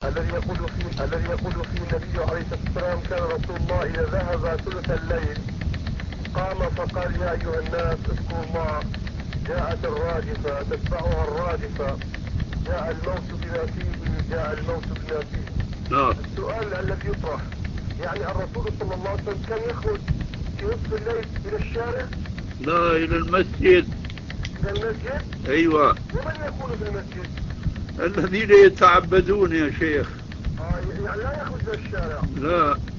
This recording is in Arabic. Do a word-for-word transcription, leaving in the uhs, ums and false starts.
الذي يقول فيه الذي يقول فيه النبي عليه الصلاة والسلام كان رسول الله إذا ذهب ثلث الليل قام فقال يا أيها الناس اذكروا الله، جاءت الراجفة تتبعها الرادفة، جاء الموت بما فيه، جاء الموت بما فيه. نعم. السؤال الذي يطرح، يعني الرسول صلى الله عليه وسلم كان يخرج في نصف الليل إلى الشارع؟ لا، إلى المسجد. إلى المسجد؟ أيوة. ومن يكون في المسجد؟ الذين يتعبدون يا شيخ. آه يعني لا يخرج إلى الشارع؟ لا.